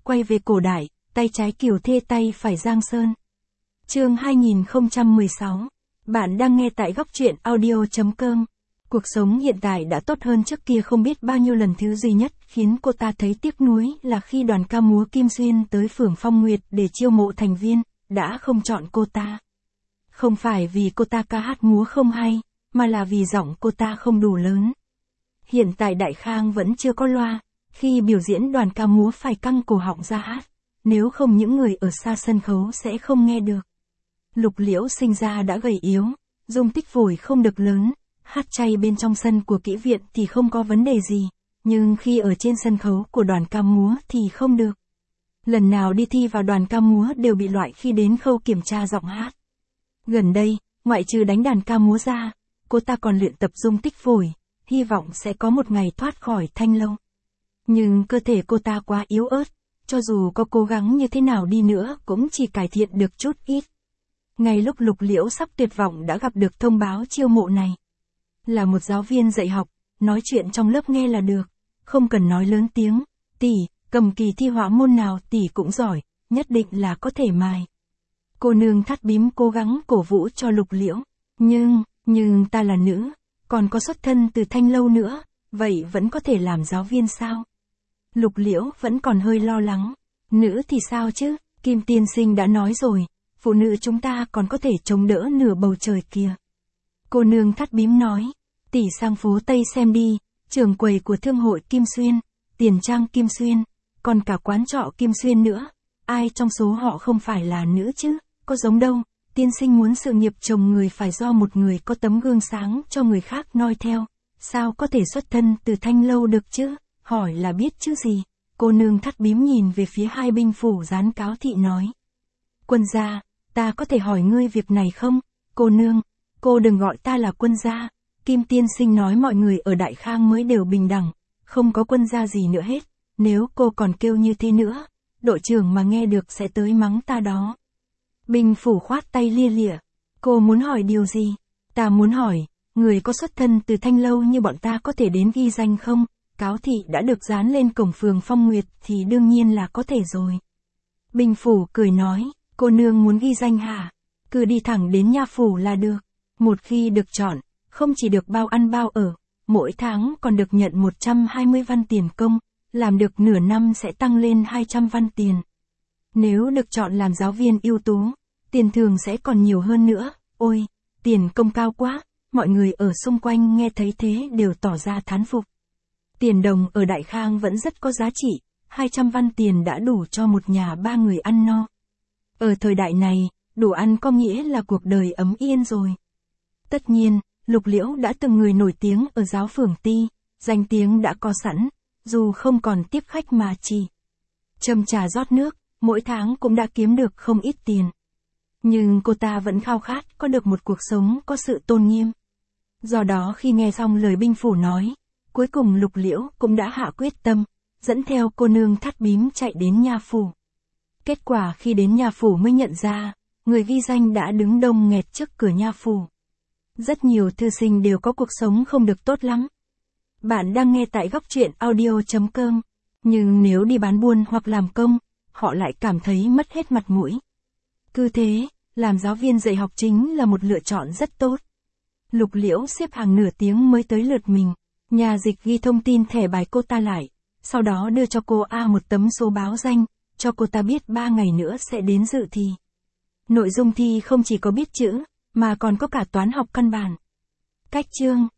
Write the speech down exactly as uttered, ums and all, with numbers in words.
quay về cổ đại, tay trái Kiều Thê tay phải Giang Sơn. Chương hai nghìn không trăm mười sáu. Bạn đang nghe tại góc truyện audio chấm com. Cuộc sống hiện tại đã tốt hơn trước kia không biết bao nhiêu lần, thứ duy nhất khiến cô ta thấy tiếc nuối là khi đoàn ca múa Kim Xuyên tới Phường Phong Nguyệt để chiêu mộ thành viên, đã không chọn cô ta. Không phải vì cô ta ca hát múa không hay, mà là vì giọng cô ta không đủ lớn. Hiện tại Đại Khang vẫn chưa có loa, khi biểu diễn đoàn ca múa phải căng cổ họng ra hát, nếu không những người ở xa sân khấu sẽ không nghe được. Lục Liễu sinh ra đã gầy yếu, dung tích phổi không được lớn, hát chay bên trong sân của kỹ viện thì không có vấn đề gì, nhưng khi ở trên sân khấu của đoàn ca múa thì không được. Lần nào đi thi vào đoàn ca múa đều bị loại khi đến khâu kiểm tra giọng hát. Gần đây, ngoại trừ đánh đàn ca múa ra, cô ta còn luyện tập dung tích phổi, hy vọng sẽ có một ngày thoát khỏi thanh lâu. Nhưng cơ thể cô ta quá yếu ớt, cho dù có cố gắng như thế nào đi nữa cũng chỉ cải thiện được chút ít. Ngay lúc Lục Liễu sắp tuyệt vọng đã gặp được thông báo chiêu mộ này. Là một giáo viên dạy học, nói chuyện trong lớp nghe là được, không cần nói lớn tiếng, tỷ, cầm kỳ thi họa môn nào tỷ cũng giỏi, nhất định là có thể mài. Cô nương Thắt Bím cố gắng cổ vũ cho Lục Liễu, nhưng, nhưng ta là nữ, còn có xuất thân từ thanh lâu nữa, vậy vẫn có thể làm giáo viên sao? Lục Liễu vẫn còn hơi lo lắng, nữ thì sao chứ, Kim tiên sinh đã nói rồi, phụ nữ chúng ta còn có thể chống đỡ nửa bầu trời kia. Cô nương Thắt Bím nói, tỷ sang phố Tây xem đi, trường quầy của thương hội Kim Xuyên, tiền trang Kim Xuyên, còn cả quán trọ Kim Xuyên nữa, ai trong số họ không phải là nữ chứ, có giống đâu, tiên sinh muốn sự nghiệp chồng người phải do một người có tấm gương sáng cho người khác noi theo, sao có thể xuất thân từ thanh lâu được chứ, hỏi là biết chứ gì. Cô nương Thắt Bím nhìn về phía hai binh phủ gián cáo thị nói. Quân gia, ta có thể hỏi ngươi việc này không? Cô nương, cô đừng gọi ta là quân gia, Kim tiên sinh nói mọi người ở Đại Khang mới đều bình đẳng, không có quân gia gì nữa hết, nếu cô còn kêu như thế nữa, đội trưởng mà nghe được sẽ tới mắng ta đó. Binh phủ khoát tay lia lịa, cô muốn hỏi điều gì? Ta muốn hỏi, người có xuất thân từ thanh lâu như bọn ta có thể đến ghi danh không? Cáo thị đã được dán lên cổng Phường Phong Nguyệt thì đương nhiên là có thể rồi. Binh phủ cười nói, cô nương muốn ghi danh hả? Cứ đi thẳng đến nha phủ là được. Một khi được chọn, không chỉ được bao ăn bao ở, mỗi tháng còn được nhận một trăm hai mươi văn tiền công, làm được nửa năm sẽ tăng lên hai trăm văn tiền. Nếu được chọn làm giáo viên ưu tú, tiền thưởng sẽ còn nhiều hơn nữa. Ôi, tiền công cao quá, mọi người ở xung quanh nghe thấy thế đều tỏ ra thán phục. Tiền đồng ở Đại Khang vẫn rất có giá trị, hai trăm văn tiền đã đủ cho một nhà ba người ăn no. Ở thời đại này, đủ ăn có nghĩa là cuộc đời ấm yên rồi. Tất nhiên, Lục Liễu đã từng người nổi tiếng ở giáo phường Ti, danh tiếng đã có sẵn, dù không còn tiếp khách mà chỉ châm trà rót nước, mỗi tháng cũng đã kiếm được không ít tiền. Nhưng cô ta vẫn khao khát có được một cuộc sống có sự tôn nghiêm. Do đó khi nghe xong lời binh phủ nói, cuối cùng Lục Liễu cũng đã hạ quyết tâm, dẫn theo cô nương Thắt Bím chạy đến nha phủ. Kết quả khi đến nha phủ mới nhận ra, người ghi danh đã đứng đông nghẹt trước cửa nha phủ. Rất nhiều thư sinh đều có cuộc sống không được tốt lắm. Bạn đang nghe tại góc truyện audio chấm com, nhưng nếu đi bán buôn hoặc làm công, họ lại cảm thấy mất hết mặt mũi. Cứ thế, làm giáo viên dạy học chính là một lựa chọn rất tốt. Lục Liễu xếp hàng nửa tiếng mới tới lượt mình, nhà dịch ghi thông tin thẻ bài cô ta lại, sau đó đưa cho cô A một tấm số báo danh, cho cô ta biết ba ngày nữa sẽ đến dự thi. Nội dung thi không chỉ có biết chữ, mà còn có cả toán học căn bản. Cách chương,